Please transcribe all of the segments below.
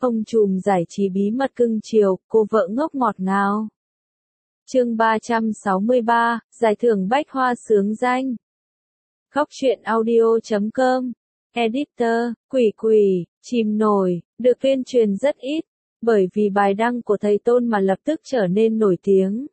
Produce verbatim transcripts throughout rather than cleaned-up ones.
Ông trùm giải trí bí mật cưng chiều, cô vợ ngốc ngọt ngào. Chương ba trăm sáu mươi ba, Giải thưởng Bách Hoa xướng danh. Khóc chuyện audio chấm com. Editor, Quỷ Quỷ, Chìm Nổi, được tuyên truyền rất ít, bởi vì bài đăng của thầy Tôn mà lập tức trở nên nổi tiếng.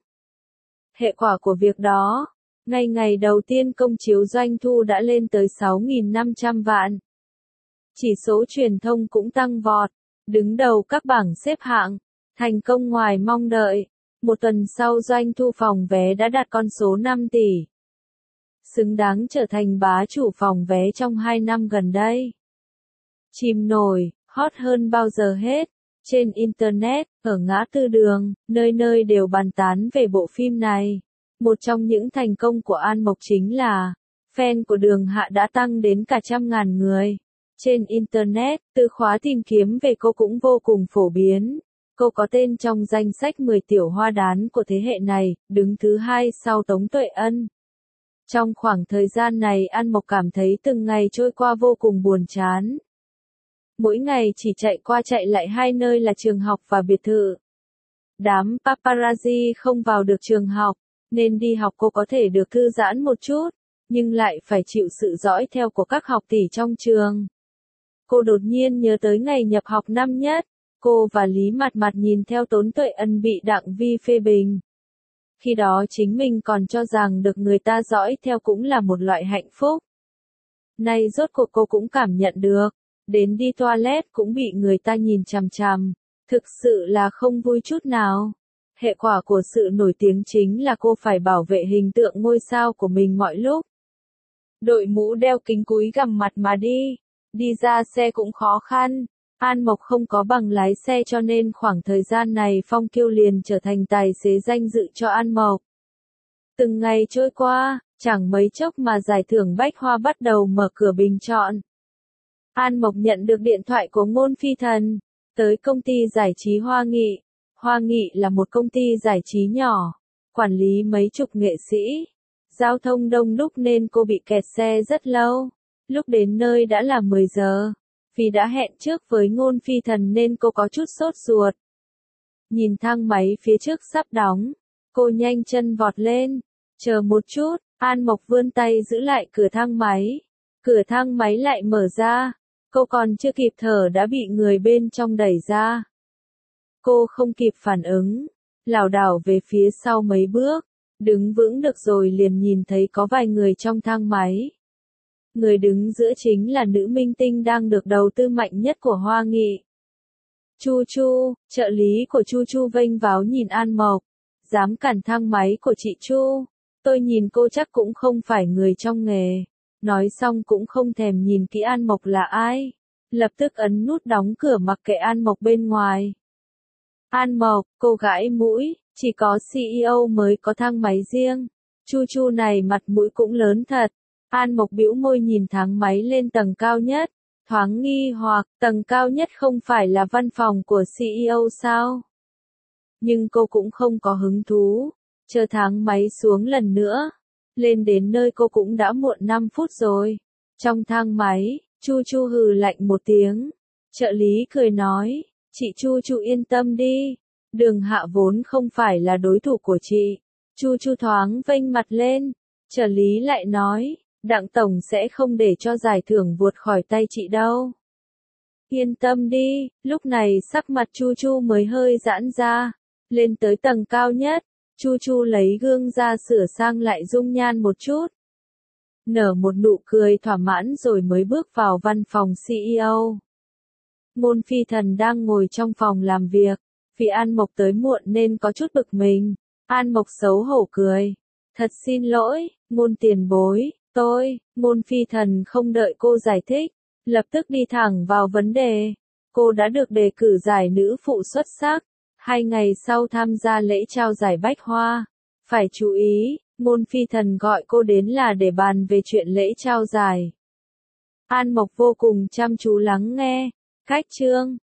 Hệ quả của việc đó, ngay ngày đầu tiên công chiếu doanh thu đã lên tới sáu nghìn năm trăm vạn. Chỉ số truyền thông cũng tăng vọt, đứng đầu các bảng xếp hạng, thành công ngoài mong đợi. Một tuần sau doanh thu phòng vé đã đạt con số năm tỷ. Xứng đáng trở thành bá chủ phòng vé trong hai năm gần đây. Chìm Nổi, hot hơn bao giờ hết. Trên Internet, ở ngã tư đường, nơi nơi đều bàn tán về bộ phim này. Một trong những thành công của An Mộc chính là, fan của Đường Hạ đã tăng đến cả trăm ngàn người. Trên Internet, từ khóa tìm kiếm về cô cũng vô cùng phổ biến. Cô có tên trong danh sách mười tiểu hoa đán của thế hệ này, đứng thứ hai sau Tống Tuệ Ân. Trong khoảng thời gian này An Mộc cảm thấy từng ngày trôi qua vô cùng buồn chán. Mỗi ngày chỉ chạy qua chạy lại hai nơi là trường học và biệt thự. Đám paparazzi không vào được trường học, nên đi học cô có thể được thư giãn một chút, nhưng lại phải chịu sự dõi theo của các học tỷ trong trường. Cô đột nhiên nhớ tới ngày nhập học năm nhất, cô và Lý Mạt Mạt nhìn theo Tống Tuệ Ân bị Đặng Vi phê bình. Khi đó chính mình còn cho rằng được người ta dõi theo cũng là một loại hạnh phúc. Nay rốt cuộc cô cũng cảm nhận được, đến đi toilet cũng bị người ta nhìn chằm chằm, thực sự là không vui chút nào. Hệ quả của sự nổi tiếng chính là cô phải bảo vệ hình tượng ngôi sao của mình mọi lúc. Đội mũ đeo kính cúi gằm mặt mà đi, đi ra xe cũng khó khăn. An Mộc không có bằng lái xe cho nên khoảng thời gian này Phong Kiêu liền trở thành tài xế danh dự cho An Mộc. Từng ngày trôi qua, chẳng mấy chốc mà giải thưởng Bách Hoa bắt đầu mở cửa bình chọn. An Mộc nhận được điện thoại của Ngôn Phi Thần, tới công ty giải trí Hoa Nghị. Hoa Nghị là một công ty giải trí nhỏ, quản lý mấy chục nghệ sĩ. Giao thông đông đúc nên cô bị kẹt xe rất lâu. Lúc đến nơi đã là mười giờ. Vì đã hẹn trước với Ngôn Phi Thần nên cô có chút sốt ruột. Nhìn thang máy phía trước sắp đóng, cô nhanh chân vọt lên. Chờ một chút, An Mộc vươn tay giữ lại cửa thang máy. Cửa thang máy lại mở ra. Cô còn chưa kịp thở đã bị người bên trong đẩy ra. Cô không kịp phản ứng, lảo đảo về phía sau mấy bước, đứng vững được rồi liền nhìn thấy có vài người trong thang máy. Người đứng giữa chính là nữ minh tinh đang được đầu tư mạnh nhất của Hoa Nghị. Chu Chu, trợ lý của Chu Chu vênh váo nhìn An Mộc, dám cản thang máy của chị Chu, tôi nhìn cô chắc cũng không phải người trong nghề. Nói xong cũng không thèm nhìn kỹ An Mộc là ai, lập tức ấn nút đóng cửa mặc kệ An Mộc bên ngoài. An Mộc, cô gãi mũi, chỉ có xê e ô mới có thang máy riêng. Chu Chu này mặt mũi cũng lớn thật. An Mộc bĩu môi nhìn thang máy lên tầng cao nhất, thoáng nghi hoặc, tầng cao nhất không phải là văn phòng của xê e ô sao? Nhưng cô cũng không có hứng thú, chờ thang máy xuống lần nữa. Lên đến nơi cô cũng đã muộn năm phút rồi. Trong thang máy, Chu Chu hừ lạnh một tiếng. Trợ lý cười nói, chị Chu Chu yên tâm đi, Đường Hạ vốn không phải là đối thủ của chị. Chu Chu thoáng vênh mặt lên, trợ lý lại nói, Đặng Tổng sẽ không để cho giải thưởng vụt khỏi tay chị đâu. Yên tâm đi, lúc này sắc mặt Chu Chu mới hơi giãn ra. Lên tới tầng cao nhất, Chu Chu lấy gương ra sửa sang lại dung nhan một chút. Nở một nụ cười thỏa mãn rồi mới bước vào văn phòng xê e ô. Ngôn Phi Thần đang ngồi trong phòng làm việc, vì An Mộc tới muộn nên có chút bực mình. An Mộc xấu hổ cười. Thật xin lỗi, Ngôn tiền bối, tôi, Ngôn Phi Thần không đợi cô giải thích, lập tức đi thẳng vào vấn đề. Cô đã được đề cử giải nữ phụ xuất sắc. Hai ngày sau tham gia lễ trao giải Bách Hoa. Phải chú ý, Ngôn Phi Thần gọi cô đến là để bàn về chuyện lễ trao giải. An Mộc vô cùng chăm chú lắng nghe. Khách trương,